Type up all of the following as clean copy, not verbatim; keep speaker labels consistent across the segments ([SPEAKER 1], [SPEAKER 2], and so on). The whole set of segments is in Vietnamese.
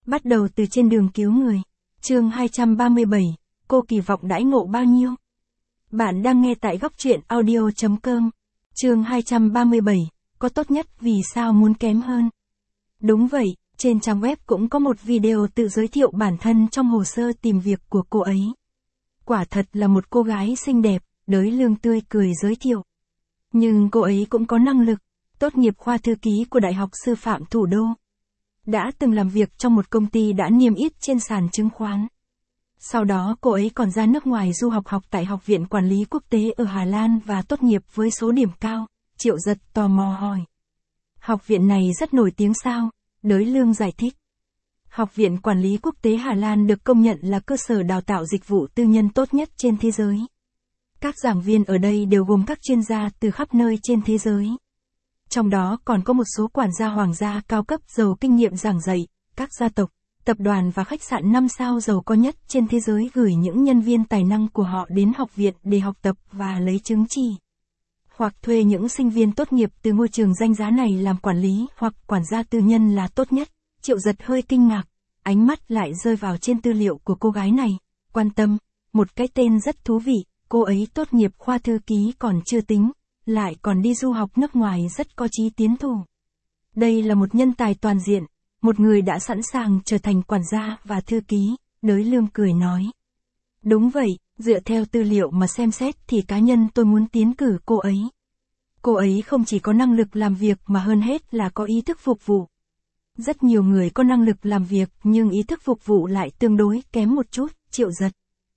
[SPEAKER 1] Bắt đầu từ trên đường cứu người. Chương 237, cô kỳ vọng đãi ngộ bao nhiêu? Bạn đang nghe tại góc truyện audio.com. Chương 237, có tốt nhất vì sao muốn kém hơn? Đúng vậy, trên trang web cũng có một video tự giới thiệu bản thân trong hồ sơ tìm việc của cô ấy. Quả thật là một cô gái xinh đẹp, đới lương tươi cười giới thiệu. Nhưng cô ấy cũng có năng lực, tốt nghiệp khoa thư ký của Đại học Sư phạm Thủ đô. Đã từng làm việc trong một công ty đã niêm yết trên sàn chứng khoán. Sau đó cô ấy còn ra nước ngoài du học tại Học viện Quản lý Quốc tế ở Hà Lan và tốt nghiệp với số điểm cao. Triệu Giật tò mò hỏi. Học viện này rất nổi tiếng sao? Đới lương giải thích. Học viện Quản lý Quốc tế Hà Lan được công nhận là cơ sở đào tạo dịch vụ tư nhân tốt nhất trên thế giới. Các giảng viên ở đây đều gồm các chuyên gia từ khắp nơi trên thế giới. Trong đó còn có một số quản gia hoàng gia cao cấp giàu kinh nghiệm giảng dạy, các gia tộc, tập đoàn và khách sạn 5 sao giàu có nhất trên thế giới gửi những nhân viên tài năng của họ đến học viện để học tập và lấy chứng chỉ. Hoặc thuê những sinh viên tốt nghiệp từ ngôi trường danh giá này làm quản lý hoặc quản gia tư nhân là tốt nhất. Triệu Giật hơi kinh ngạc, ánh mắt lại rơi vào trên tư liệu của cô gái này, quan tâm, một cái tên rất thú vị, cô ấy tốt nghiệp khoa thư ký còn chưa tính, lại còn đi du học nước ngoài rất có chí tiến thủ. Đây là một nhân tài toàn diện, một người đã sẵn sàng trở thành quản gia và thư ký, Đới Lương cười nói. Đúng vậy, dựa theo tư liệu mà xem xét thì cá nhân tôi muốn tiến cử cô ấy. Cô ấy không chỉ có năng lực làm việc mà hơn hết là có ý thức phục vụ. Rất nhiều người có năng lực làm việc nhưng ý thức phục vụ lại tương đối kém một chút, Triệu Giật.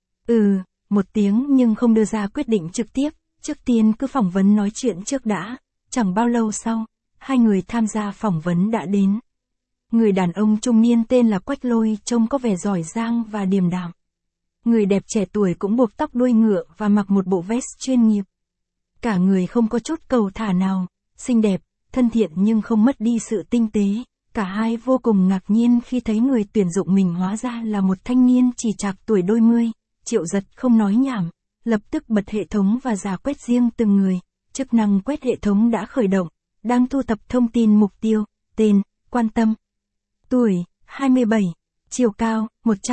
[SPEAKER 1] Một tiếng nhưng không đưa ra quyết định trực tiếp, trước tiên cứ phỏng vấn nói chuyện trước đã. Chẳng bao lâu sau, hai người tham gia phỏng vấn đã đến. Người đàn ông trung niên tên là Quách Lôi trông có vẻ giỏi giang và điềm đạm. Người đẹp trẻ tuổi cũng buộc tóc đuôi ngựa và mặc một bộ vest chuyên nghiệp. Cả người không có chút cầu thả nào, xinh đẹp, thân thiện nhưng không mất đi sự tinh tế. Cả hai vô cùng ngạc nhiên khi thấy người tuyển dụng mình hóa ra là một thanh niên chỉ trạc tuổi đôi mươi. Triệu Giật không nói nhảm, lập tức bật hệ thống và rà quét riêng từng người. Chức năng quét hệ thống đã khởi động, đang thu thập thông tin mục tiêu, tên, quan tâm. Tuổi, 27, chiều cao,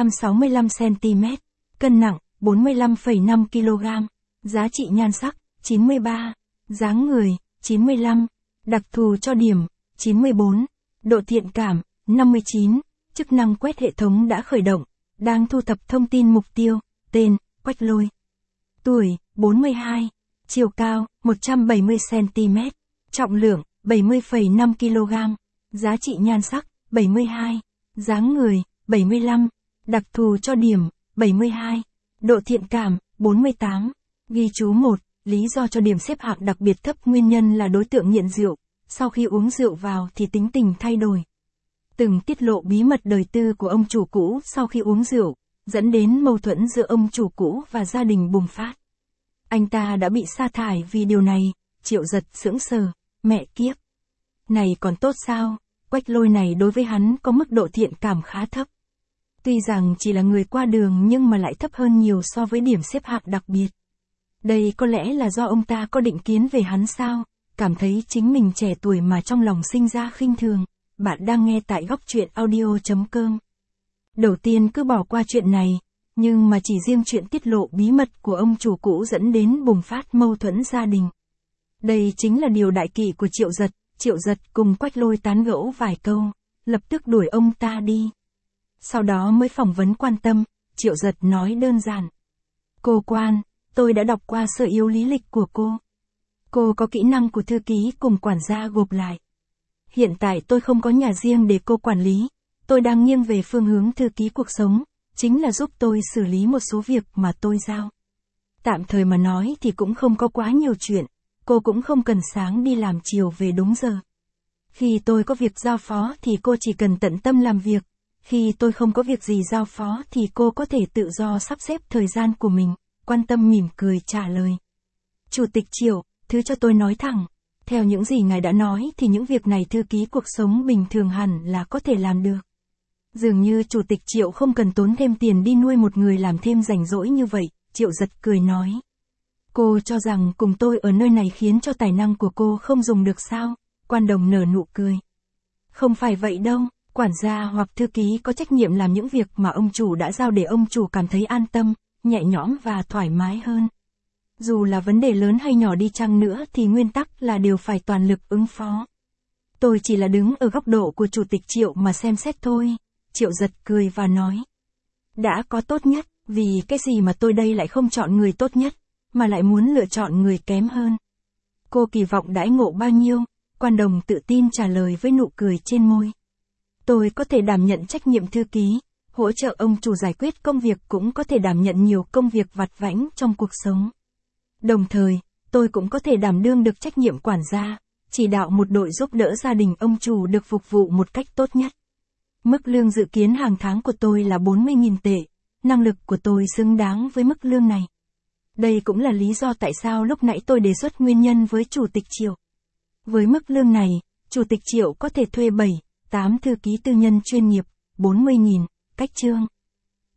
[SPEAKER 1] 165cm, cân nặng, 45,5 kg, giá trị nhan sắc, 93, dáng người, 95, đặc thù cho điểm, 94, độ thiện cảm, 59, chức năng quét hệ thống đã khởi động, đang thu thập thông tin mục tiêu, tên, Quách Lôi. Tuổi, 42, chiều cao, 170cm, trọng lượng, 70,5 kg, giá trị nhan sắc, 72, dáng người, 75, đặc thù cho điểm, 72, độ thiện cảm, 48, ghi chú 1, lý do cho điểm xếp hạng đặc biệt thấp nguyên nhân là đối tượng nghiện rượu, sau khi uống rượu vào thì tính tình thay đổi. Từng tiết lộ bí mật đời tư của ông chủ cũ sau khi uống rượu, dẫn đến mâu thuẫn giữa ông chủ cũ và gia đình bùng phát. Anh ta đã bị sa thải vì điều này, Triệu Giật sững sờ, mẹ kiếp. Này còn tốt sao, Quách Lôi này đối với hắn có mức độ thiện cảm khá thấp. Tuy rằng chỉ là người qua đường nhưng mà lại thấp hơn nhiều so với điểm xếp hạng đặc biệt. Đây có lẽ là do ông ta có định kiến về hắn sao, cảm thấy chính mình trẻ tuổi mà trong lòng sinh ra khinh thường. Bạn đang nghe tại góc truyện audio.com. Đầu tiên cứ bỏ qua chuyện này, nhưng mà chỉ riêng chuyện tiết lộ bí mật của ông chủ cũ dẫn đến bùng phát mâu thuẫn gia đình. Đây chính là điều đại kỵ của Triệu Giật. Triệu Giật cùng Quách Lôi tán gẫu vài câu, lập tức đuổi ông ta đi. Sau đó mới phỏng vấn quan tâm, Triệu Giật nói đơn giản. Cô quan, tôi đã đọc qua sơ yếu lý lịch của cô. Cô có kỹ năng của thư ký cùng quản gia gộp lại. Hiện tại tôi không có nhà riêng để cô quản lý, tôi đang nghiêng về phương hướng thư ký cuộc sống, chính là giúp tôi xử lý một số việc mà tôi giao. Tạm thời mà nói thì cũng không có quá nhiều chuyện, cô cũng không cần sáng đi làm chiều về đúng giờ. Khi tôi có việc giao phó thì cô chỉ cần tận tâm làm việc, khi tôi không có việc gì giao phó thì cô có thể tự do sắp xếp thời gian của mình, quan tâm mỉm cười trả lời. Chủ tịch Triệu, thứ cho tôi nói thẳng, theo những gì ngài đã nói thì những việc này thư ký cuộc sống bình thường hẳn là có thể làm được. Dường như Chủ tịch Triệu không cần tốn thêm tiền đi nuôi một người làm thêm rảnh rỗi như vậy, Triệu Giật cười nói. Cô cho rằng cùng tôi ở nơi này khiến cho tài năng của cô không dùng được sao? Quan Đồng nở nụ cười. Không phải vậy đâu, Quản gia hoặc thư ký có trách nhiệm làm những việc mà ông chủ đã giao để ông chủ cảm thấy an tâm, nhẹ nhõm và thoải mái hơn. Dù là vấn đề lớn hay nhỏ đi chăng nữa thì nguyên tắc là đều phải toàn lực ứng phó. Tôi chỉ là đứng ở góc độ của Chủ tịch Triệu mà xem xét thôi. Triệu giật cười và nói. Đã có tốt nhất, vì cái gì mà tôi đây lại không chọn người tốt nhất, mà lại muốn lựa chọn người kém hơn. Cô kỳ vọng đãi ngộ bao nhiêu? Quan Đồng tự tin trả lời với nụ cười trên môi. Tôi có thể đảm nhận trách nhiệm thư ký, hỗ trợ ông chủ giải quyết công việc, cũng có thể đảm nhận nhiều công việc vặt vãnh trong cuộc sống. Đồng thời, tôi cũng có thể đảm đương được trách nhiệm quản gia, chỉ đạo một đội giúp đỡ gia đình ông chủ được phục vụ một cách tốt nhất. Mức lương dự kiến hàng tháng của tôi là 40.000 tệ, năng lực của tôi xứng đáng với mức lương này. Đây cũng là lý do tại sao lúc nãy tôi đề xuất nguyên nhân với Chủ tịch Triệu. Với mức lương này, Chủ tịch Triệu có thể thuê 7, 8 thư ký tư nhân chuyên nghiệp, 40.000, cách chương.